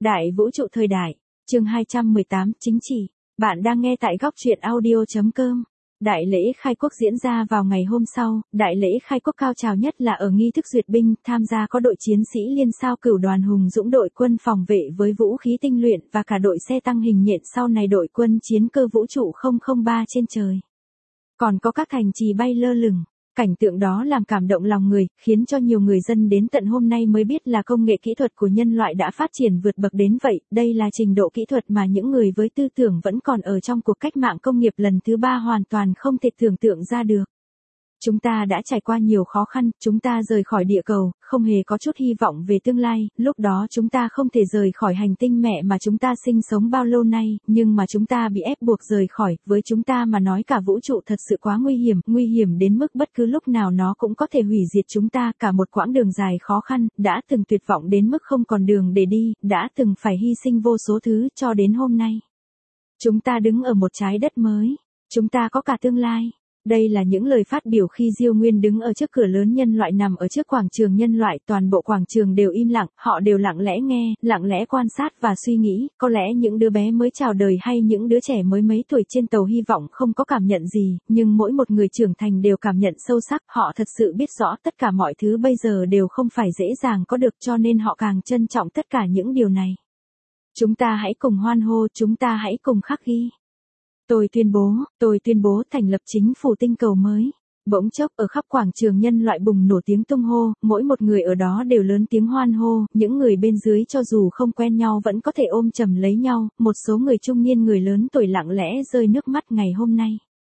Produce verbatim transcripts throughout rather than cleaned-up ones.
Đại vũ trụ thời đại, chương hai trăm mười tám, chính trị. Bạn đang nghe tại góc truyện audio chấm com. Đại lễ khai quốc diễn ra vào ngày hôm sau, đại lễ khai quốc cao trào nhất là ở nghi thức duyệt binh, tham gia có đội chiến sĩ liên sao cửu đoàn hùng dũng đội quân phòng vệ với vũ khí tinh luyện và cả đội xe tăng hình nhện sau này đội quân chiến cơ vũ trụ không không ba trên trời. Còn có các thành trì bay lơ lửng. Cảnh tượng đó làm cảm động lòng người, khiến cho nhiều người dân đến tận hôm nay mới biết là công nghệ kỹ thuật của nhân loại đã phát triển vượt bậc đến vậy. Đây là trình độ kỹ thuật mà những người với tư tưởng vẫn còn ở trong cuộc cách mạng công nghiệp lần thứ ba hoàn toàn không thể tưởng tượng ra được. Chúng ta đã trải qua nhiều khó khăn, chúng ta rời khỏi địa cầu, không hề có chút hy vọng về tương lai, lúc đó chúng ta không thể rời khỏi hành tinh mẹ mà chúng ta sinh sống bao lâu nay, nhưng mà chúng ta bị ép buộc rời khỏi, với chúng ta mà nói cả vũ trụ thật sự quá nguy hiểm, nguy hiểm đến mức bất cứ lúc nào nó cũng có thể hủy diệt chúng ta, cả một quãng đường dài khó khăn, đã từng tuyệt vọng đến mức không còn đường để đi, đã từng phải hy sinh vô số thứ, cho đến hôm nay. Chúng ta đứng ở một trái đất mới, chúng ta có cả tương lai. Đây là những lời phát biểu khi Diêu Nguyên đứng ở trước cửa lớn nhân loại nằm ở trước quảng trường nhân loại, toàn bộ quảng trường đều im lặng, họ đều lặng lẽ nghe, lặng lẽ quan sát và suy nghĩ, có lẽ những đứa bé mới chào đời hay những đứa trẻ mới mấy tuổi trên tàu hy vọng không có cảm nhận gì, nhưng mỗi một người trưởng thành đều cảm nhận sâu sắc, họ thật sự biết rõ tất cả mọi thứ bây giờ đều không phải dễ dàng có được cho nên họ càng trân trọng tất cả những điều này. Chúng ta hãy cùng hoan hô, chúng ta hãy cùng khắc ghi. Tôi tuyên bố, tôi tuyên bố thành lập chính phủ tinh cầu mới. Bỗng chốc ở khắp quảng trường nhân loại bùng nổ tiếng tung hô, mỗi một người ở đó đều lớn tiếng hoan hô, những người bên dưới cho dù không quen nhau vẫn có thể ôm chầm lấy nhau, một số người trung niên người lớn tuổi lặng lẽ rơi nước mắt ngày hôm nay.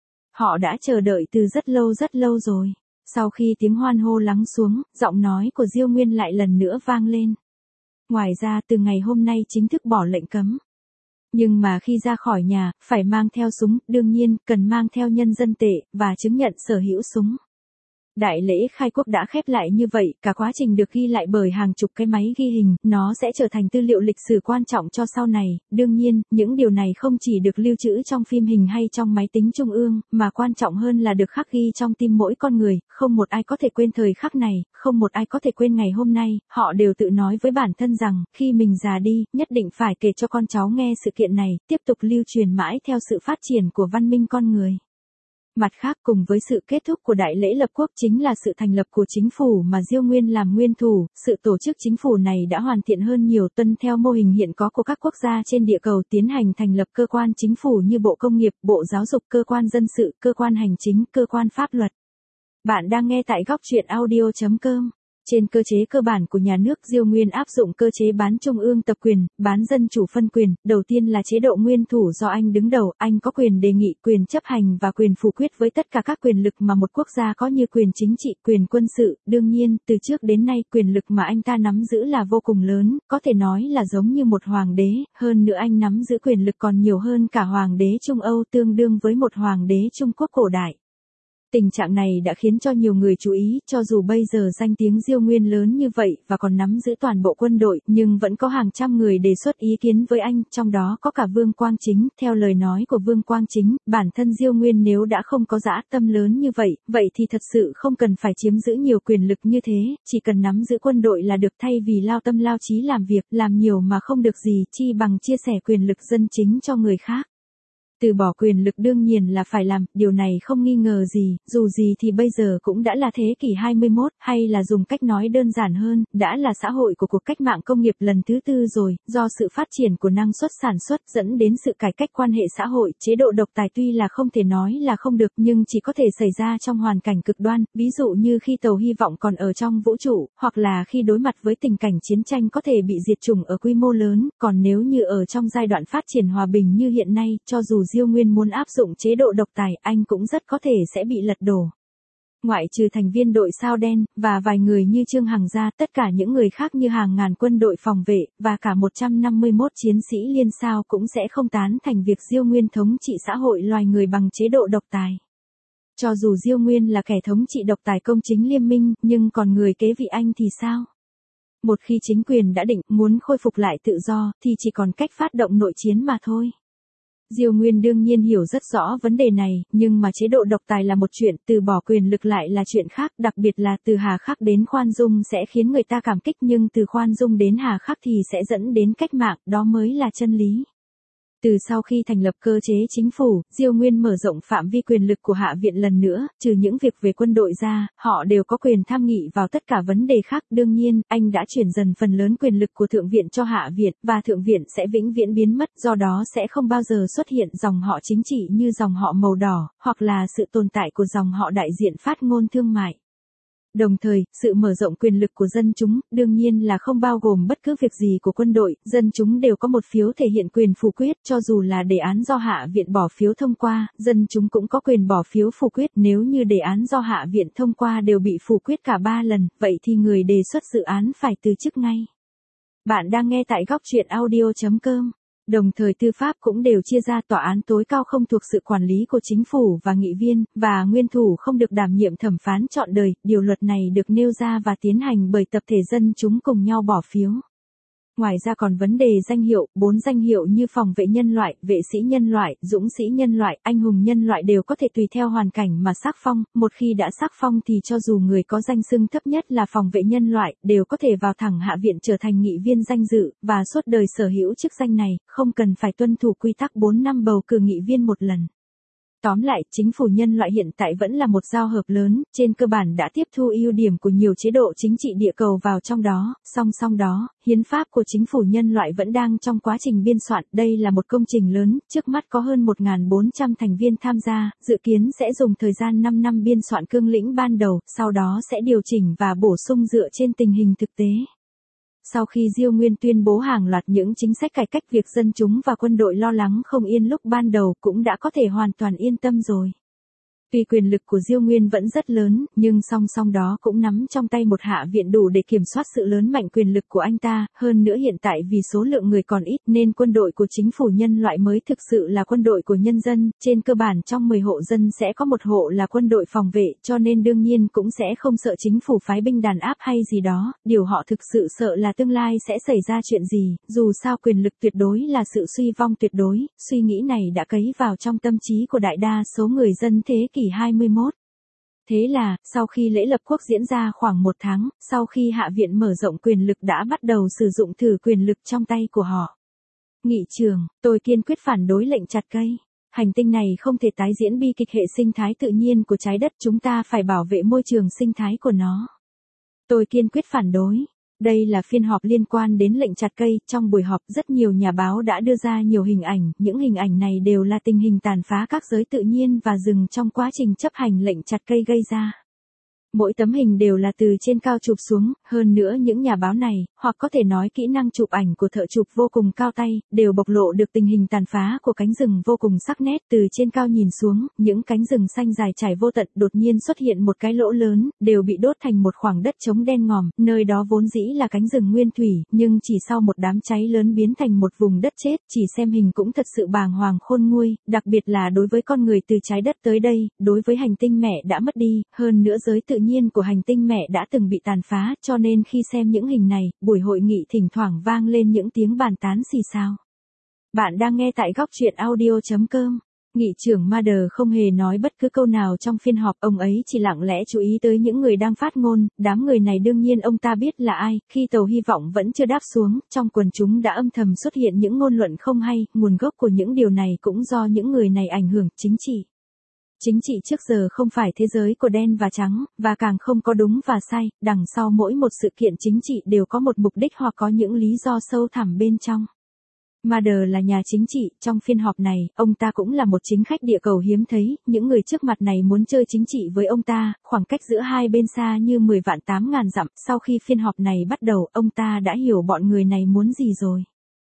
Họ đã chờ đợi từ rất lâu rất lâu rồi. Sau khi tiếng hoan hô lắng xuống, giọng nói của Diêu Nguyên lại lần nữa vang lên. Ngoài ra từ ngày hôm nay chính thức bỏ lệnh cấm. Nhưng mà khi ra khỏi nhà, phải mang theo súng, đương nhiên, cần mang theo nhân dân tệ, và chứng nhận sở hữu súng. Đại lễ khai quốc đã khép lại như vậy, cả quá trình được ghi lại bởi hàng chục cái máy ghi hình, nó sẽ trở thành tư liệu lịch sử quan trọng cho sau này. Đương nhiên, những điều này không chỉ được lưu trữ trong phim hình hay trong máy tính trung ương, mà quan trọng hơn là được khắc ghi trong tim mỗi con người, không một ai có thể quên thời khắc này, không một ai có thể quên ngày hôm nay, họ đều tự nói với bản thân rằng, khi mình già đi, nhất định phải kể cho con cháu nghe sự kiện này, tiếp tục lưu truyền mãi theo sự phát triển của văn minh con người. Mặt khác cùng với sự kết thúc của đại lễ lập quốc chính là sự thành lập của chính phủ mà Diêu Nguyên làm nguyên thủ, sự tổ chức chính phủ này đã hoàn thiện hơn nhiều tuân theo mô hình hiện có của các quốc gia trên địa cầu tiến hành thành lập cơ quan chính phủ như Bộ Công nghiệp, Bộ Giáo dục, Cơ quan Dân sự, Cơ quan Hành chính, Cơ quan Pháp luật. Bạn đang nghe tại góc truyện audio chấm com. Trên cơ chế cơ bản của nhà nước Diêu Nguyên áp dụng cơ chế bán trung ương tập quyền, bán dân chủ phân quyền, đầu tiên là chế độ nguyên thủ do anh đứng đầu, anh có quyền đề nghị, quyền chấp hành và quyền phủ quyết với tất cả các quyền lực mà một quốc gia có như quyền chính trị, quyền quân sự, đương nhiên, từ trước đến nay quyền lực mà anh ta nắm giữ là vô cùng lớn, có thể nói là giống như một hoàng đế, hơn nữa anh nắm giữ quyền lực còn nhiều hơn cả hoàng đế Trung Âu tương đương với một hoàng đế Trung Quốc cổ đại. Tình trạng này đã khiến cho nhiều người chú ý, cho dù bây giờ danh tiếng Diêu Nguyên lớn như vậy và còn nắm giữ toàn bộ quân đội, nhưng vẫn có hàng trăm người đề xuất ý kiến với anh, trong đó có cả Vương Quang Chính. Theo lời nói của Vương Quang Chính, bản thân Diêu Nguyên nếu đã không có dã tâm lớn như vậy, vậy thì thật sự không cần phải chiếm giữ nhiều quyền lực như thế, chỉ cần nắm giữ quân đội là được thay vì lao tâm lao trí làm việc, làm nhiều mà không được gì, chi bằng chia sẻ quyền lực dân chính cho người khác. Từ bỏ quyền lực đương nhiên là phải làm, điều này không nghi ngờ gì, dù gì thì bây giờ cũng đã là thế kỷ hai mươi mốt, hay là dùng cách nói đơn giản hơn, đã là xã hội của cuộc cách mạng công nghiệp lần thứ tư rồi, do sự phát triển của năng suất sản xuất dẫn đến sự cải cách quan hệ xã hội, chế độ độc tài tuy là không thể nói là không được nhưng chỉ có thể xảy ra trong hoàn cảnh cực đoan, ví dụ như khi tàu hy vọng còn ở trong vũ trụ, hoặc là khi đối mặt với tình cảnh chiến tranh có thể bị diệt chủng ở quy mô lớn, còn nếu như ở trong giai đoạn phát triển hòa bình như hiện nay, cho dù Diêu Nguyên muốn áp dụng chế độ độc tài, anh cũng rất có thể sẽ bị lật đổ. Ngoại trừ thành viên đội sao đen, và vài người như Trương Hằng ra, tất cả những người khác như hàng ngàn quân đội phòng vệ, và cả một trăm năm mươi mốt chiến sĩ liên sao cũng sẽ không tán thành việc Diêu Nguyên thống trị xã hội loài người bằng chế độ độc tài. Cho dù Diêu Nguyên là kẻ thống trị độc tài công chính liêm minh, nhưng còn người kế vị anh thì sao? Một khi chính quyền đã định muốn khôi phục lại tự do, thì chỉ còn cách phát động nội chiến mà thôi. Diêu Nguyên đương nhiên hiểu rất rõ vấn đề này, nhưng mà chế độ độc tài là một chuyện, từ bỏ quyền lực lại là chuyện khác, đặc biệt là từ hà khắc đến khoan dung sẽ khiến người ta cảm kích, nhưng từ khoan dung đến hà khắc thì sẽ dẫn đến cách mạng, đó mới là chân lý. Từ sau khi thành lập cơ chế chính phủ, Diêu Nguyên mở rộng phạm vi quyền lực của Hạ viện lần nữa, trừ những việc về quân đội ra, họ đều có quyền tham nghị vào tất cả vấn đề khác. Đương nhiên, anh đã chuyển dần phần lớn quyền lực của Thượng viện cho Hạ viện, và Thượng viện sẽ vĩnh viễn biến mất, do đó sẽ không bao giờ xuất hiện dòng họ chính trị như dòng họ màu đỏ, hoặc là sự tồn tại của dòng họ đại diện phát ngôn thương mại. Đồng thời, sự mở rộng quyền lực của dân chúng, đương nhiên là không bao gồm bất cứ việc gì của quân đội, dân chúng đều có một phiếu thể hiện quyền phủ quyết, cho dù là đề án do Hạ viện bỏ phiếu thông qua, dân chúng cũng có quyền bỏ phiếu phủ quyết, nếu như đề án do Hạ viện thông qua đều bị phủ quyết cả ba lần, vậy thì người đề xuất dự án phải từ chức ngay. Bạn đang nghe tại góc truyện audio chấm com. Đồng thời tư pháp cũng đều chia ra, tòa án tối cao không thuộc sự quản lý của chính phủ và nghị viên, và nguyên thủ không được đảm nhiệm thẩm phán trọn đời, điều luật này được nêu ra và tiến hành bởi tập thể dân chúng cùng nhau bỏ phiếu. Ngoài ra còn vấn đề danh hiệu, bốn danh hiệu như phòng vệ nhân loại, vệ sĩ nhân loại, dũng sĩ nhân loại, anh hùng nhân loại đều có thể tùy theo hoàn cảnh mà sắc phong, một khi đã sắc phong thì cho dù người có danh xưng thấp nhất là phòng vệ nhân loại, đều có thể vào thẳng Hạ viện trở thành nghị viên danh dự, và suốt đời sở hữu chức danh này, không cần phải tuân thủ quy tắc bốn năm bầu cử nghị viên một lần. Tóm lại, chính phủ nhân loại hiện tại vẫn là một giao hợp lớn, trên cơ bản đã tiếp thu ưu điểm của nhiều chế độ chính trị địa cầu vào trong đó, song song đó, hiến pháp của chính phủ nhân loại vẫn đang trong quá trình biên soạn, đây là một công trình lớn, trước mắt có hơn một nghìn bốn trăm thành viên tham gia, dự kiến sẽ dùng thời gian năm năm biên soạn cương lĩnh ban đầu, sau đó sẽ điều chỉnh và bổ sung dựa trên tình hình thực tế. Sau khi Diêu Nguyên tuyên bố hàng loạt những chính sách cải cách, việc dân chúng và quân đội lo lắng không yên lúc ban đầu cũng đã có thể hoàn toàn yên tâm rồi. Tuy quyền lực của Diêu Nguyên vẫn rất lớn, nhưng song song đó cũng nắm trong tay một hạ viện đủ để kiểm soát sự lớn mạnh quyền lực của anh ta, hơn nữa hiện tại vì số lượng người còn ít nên quân đội của chính phủ nhân loại mới thực sự là quân đội của nhân dân, trên cơ bản trong mười hộ dân sẽ có một hộ là quân đội phòng vệ, cho nên đương nhiên cũng sẽ không sợ chính phủ phái binh đàn áp hay gì đó, điều họ thực sự sợ là tương lai sẽ xảy ra chuyện gì, dù sao quyền lực tuyệt đối là sự suy vong tuyệt đối, suy nghĩ này đã cấy vào trong tâm trí của đại đa số người dân thế kỷ hai mươi mốt. Thế là, sau khi lễ lập quốc diễn ra khoảng một tháng, sau khi Hạ viện mở rộng quyền lực đã bắt đầu sử dụng thử quyền lực trong tay của họ. Nghị trường, tôi kiên quyết phản đối lệnh chặt cây. Hành tinh này không thể tái diễn bi kịch hệ sinh thái tự nhiên của trái đất, chúng ta phải bảo vệ môi trường sinh thái của nó. Tôi kiên quyết phản đối. Đây là phiên họp liên quan đến lệnh chặt cây, trong buổi họp rất nhiều nhà báo đã đưa ra nhiều hình ảnh, những hình ảnh này đều là tình hình tàn phá các giới tự nhiên và rừng trong quá trình chấp hành lệnh chặt cây gây ra. Mỗi tấm hình đều là từ trên cao chụp xuống, hơn nữa những nhà báo này, hoặc có thể nói kỹ năng chụp ảnh của thợ chụp vô cùng cao tay, đều bộc lộ được tình hình tàn phá của cánh rừng vô cùng sắc nét. Từ trên cao nhìn xuống, những cánh rừng xanh dài trải vô tận đột nhiên xuất hiện một cái lỗ lớn, đều bị đốt thành một khoảng đất trống đen ngòm, nơi đó vốn dĩ là cánh rừng nguyên thủy, nhưng chỉ sau một đám cháy lớn biến thành một vùng đất chết, chỉ xem hình cũng thật sự bàng hoàng khôn nguôi, đặc biệt là đối với con người từ trái đất tới đây, đối với hành tinh mẹ đã mất đi, hơn nữa giới tự nhiên của hành tinh mẹ đã từng bị tàn phá, cho nên khi xem những hình này, buổi hội nghị thỉnh thoảng vang lên những tiếng bàn tán xì xào. Bạn đang nghe tại góc truyện audio chấm com. Nghị trưởng Mader không hề nói bất cứ câu nào trong phiên họp, ông ấy chỉ lặng lẽ chú ý tới những người đang phát ngôn, đám người này đương nhiên ông ta biết là ai, khi tàu hy vọng vẫn chưa đáp xuống, trong quần chúng đã âm thầm xuất hiện những ngôn luận không hay, nguồn gốc của những điều này cũng do những người này ảnh hưởng chính trị. Chính trị trước giờ không phải thế giới của đen và trắng, và càng không có đúng và sai, đằng sau mỗi một sự kiện chính trị đều có một mục đích hoặc có những lý do sâu thẳm bên trong. Mader là nhà chính trị, trong phiên họp này, ông ta cũng là một chính khách địa cầu hiếm thấy, những người trước mặt này muốn chơi chính trị với ông ta, khoảng cách giữa hai bên xa như mười vạn tám ngàn dặm, sau khi phiên họp này bắt đầu, ông ta đã hiểu bọn người này muốn gì rồi.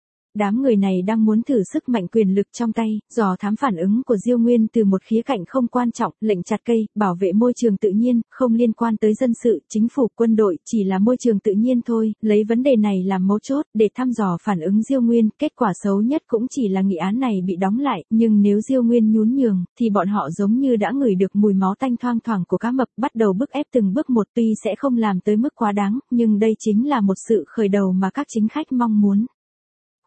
Đám người này đang muốn thử sức mạnh quyền lực trong tay, dò thám phản ứng của Diêu Nguyên từ một khía cạnh không quan trọng, lệnh chặt cây, bảo vệ môi trường tự nhiên, không liên quan tới dân sự, chính phủ, quân đội, chỉ là môi trường tự nhiên thôi, lấy vấn đề này làm mấu chốt, để thăm dò phản ứng Diêu Nguyên, kết quả xấu nhất cũng chỉ là nghị án này bị đóng lại, nhưng nếu Diêu Nguyên nhún nhường, thì bọn họ giống như đã ngửi được mùi máu tanh thoang thoảng của cá mập, bắt đầu bức ép từng bước một, tuy sẽ không làm tới mức quá đáng, nhưng đây chính là một sự khởi đầu mà các chính khách mong muốn.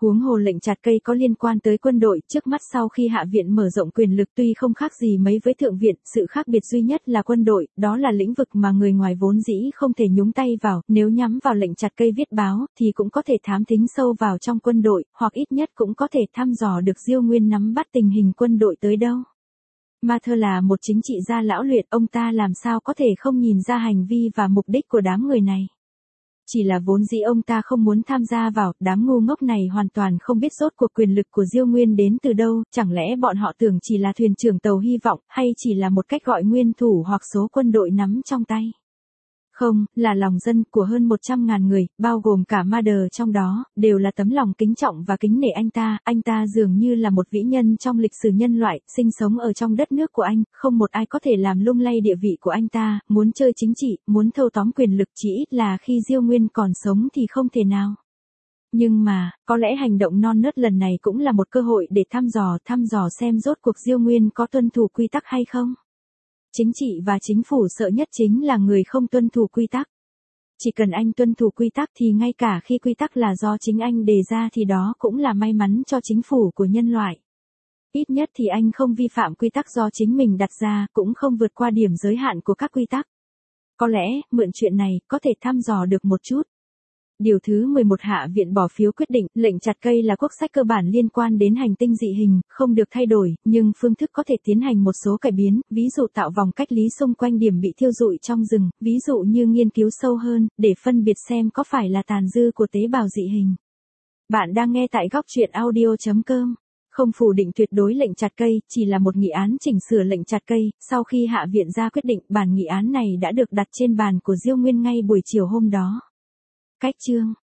Huống hồ lệnh chặt cây có liên quan tới quân đội, trước mắt sau khi Hạ viện mở rộng quyền lực tuy không khác gì mấy với Thượng viện, sự khác biệt duy nhất là quân đội, đó là lĩnh vực mà người ngoài vốn dĩ không thể nhúng tay vào, nếu nhắm vào lệnh chặt cây viết báo, thì cũng có thể thám thính sâu vào trong quân đội, hoặc ít nhất cũng có thể thăm dò được Diêu Nguyên nắm bắt tình hình quân đội tới đâu. Mather là một chính trị gia lão luyện, ông ta làm sao có thể không nhìn ra hành vi và mục đích của đám người này. Chỉ là vốn dĩ ông ta không muốn tham gia vào, đám ngu ngốc này hoàn toàn không biết rốt cuộc quyền lực của Diêu Nguyên đến từ đâu, chẳng lẽ bọn họ tưởng chỉ là thuyền trưởng tàu hy vọng, hay chỉ là một cách gọi nguyên thủ hoặc số quân đội nắm trong tay. Không, là lòng dân của hơn một trăm ngàn người, bao gồm cả Mather trong đó, đều là tấm lòng kính trọng và kính nể anh ta, anh ta dường như là một vĩ nhân trong lịch sử nhân loại, sinh sống ở trong đất nước của anh, không một ai có thể làm lung lay địa vị của anh ta, muốn chơi chính trị, muốn thâu tóm quyền lực chỉ ít là khi Diêu Nguyên còn sống thì không thể nào. Nhưng mà, có lẽ hành động non nớt lần này cũng là một cơ hội để thăm dò, thăm dò xem rốt cuộc Diêu Nguyên có tuân thủ quy tắc hay không. Chính trị và chính phủ sợ nhất chính là người không tuân thủ quy tắc. Chỉ cần anh tuân thủ quy tắc thì ngay cả khi quy tắc là do chính anh đề ra thì đó cũng là may mắn cho chính phủ của nhân loại. Ít nhất thì anh không vi phạm quy tắc do chính mình đặt ra, cũng không vượt qua điểm giới hạn của các quy tắc. Có lẽ, mượn chuyện này, có thể thăm dò được một chút. Điều thứ mười một Hạ viện bỏ phiếu quyết định, lệnh chặt cây là quốc sách cơ bản liên quan đến hành tinh dị hình, không được thay đổi, nhưng phương thức có thể tiến hành một số cải biến, ví dụ tạo vòng cách lý xung quanh điểm bị thiêu rụi trong rừng, ví dụ như nghiên cứu sâu hơn, để phân biệt xem có phải là tàn dư của tế bào dị hình. Bạn đang nghe tại góc truyện audio chấm com. Không phủ định tuyệt đối lệnh chặt cây, chỉ là một nghị án chỉnh sửa lệnh chặt cây, sau khi Hạ viện ra quyết định, bản nghị án này đã được đặt trên bàn của Diêu Nguyên ngay buổi chiều hôm đó. Cách chương